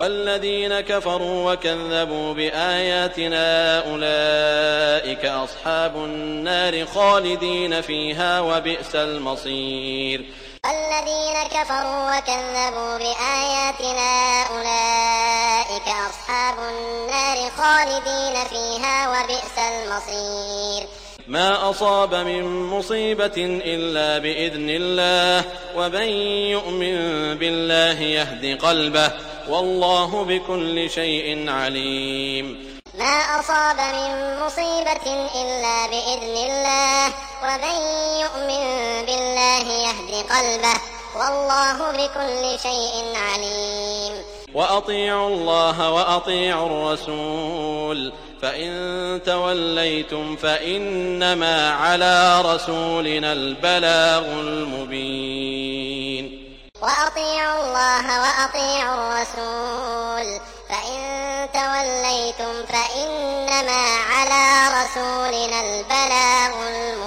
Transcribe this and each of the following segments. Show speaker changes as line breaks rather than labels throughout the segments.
والذين كفروا وكذبوا بآياتنا أولئك أصحاب النار خالدين فيها وبئس المصير.
والذين كفروا وكذبوا بآياتنا أولئك أصحاب النار خالدين فيها وبئس المصير.
ما أصاب من مصيبة إلا بإذن الله ومن يؤمن بالله يهد قلبه والله بكل شيء عليم.
ما أصاب من مصيبة إلا بإذن الله ومن يؤمن بالله يهد قلبه والله بكل شيء عليم.
وأطيعوا الله وأطيعوا الرسول فإن توليتم فإنما على رسولنا البلاغ المبين.
وأطيعوا الله وأطيعوا الرسول فإن توليتم فإنما على رسولنا البلاغ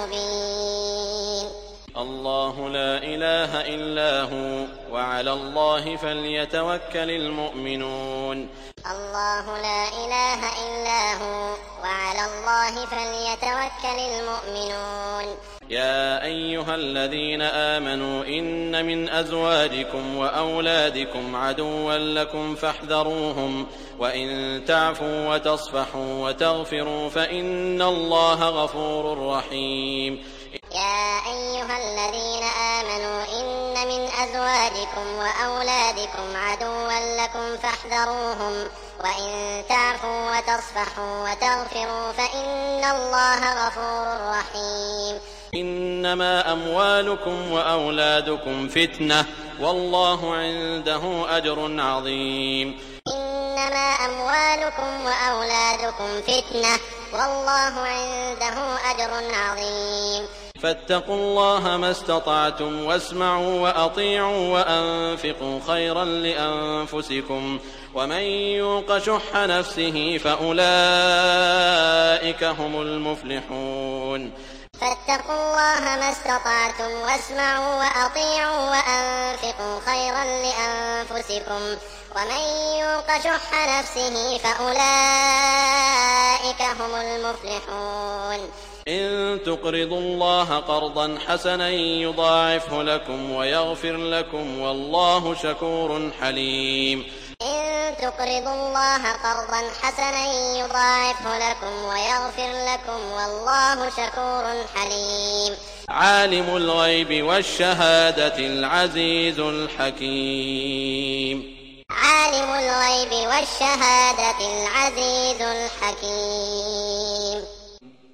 المبين.
الله لا إله إلا هو وعلى الله فليتوكل المؤمنون.
الله لا إله إلا هو وعلى الله فليتوكل المؤمنون.
يا أيها الذين آمنوا إن من أزواجكم وأولادكم عدوا لكم فاحذروهم وإن تعفوا وتصفحوا وتغفروا فإن الله غفور رحيم.
يا أيها الذين آمنوا إن من أزواجكم وأولادكم عدوا لكم فاحذروهم وإن تعفوا وتصفحوا وتغفروا فإن الله غفور رحيم.
إنما أموالكم وأولادكم فتنة والله عنده أجر عظيم.
إنما أموالكم وأولادكم فتنة والله عنده أجر عظيم.
فاتقوا الله ما استطعتم واسمعوا وأطيعوا وأنفقوا خيرا لأنفسكم ومن يوق شح نفسه فأولئك هم المفلحون.
فاتقوا الله ما استطعتم واسمعوا وأطيعوا وأنفقوا خيرا لأنفسكم ومن يوق شح نفسه فأولئك هم المفلحون.
إن تقرضوا الله قرضا حسنا يضاعفه لكم ويغفر لكم والله شكور حليم.
إن تقرضوا الله قرضا حسنا يضاعفه لكم ويغفر لكم والله شكور حليم.
عالم الغيب والشهادة العزيز الحكيم.
عالم الغيب والشهادة العزيز الحكيم.